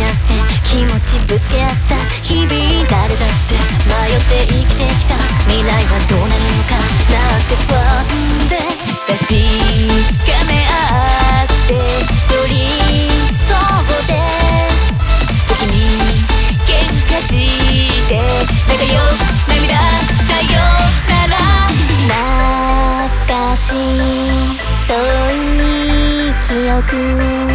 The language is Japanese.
して気持ちぶつけ合った日々、誰だって迷って生きてきた。未来はどうなるのかなんて不安で確かめ合って寄り添って時に喧嘩して仲良涙さよなら。懐かしい遠い記憶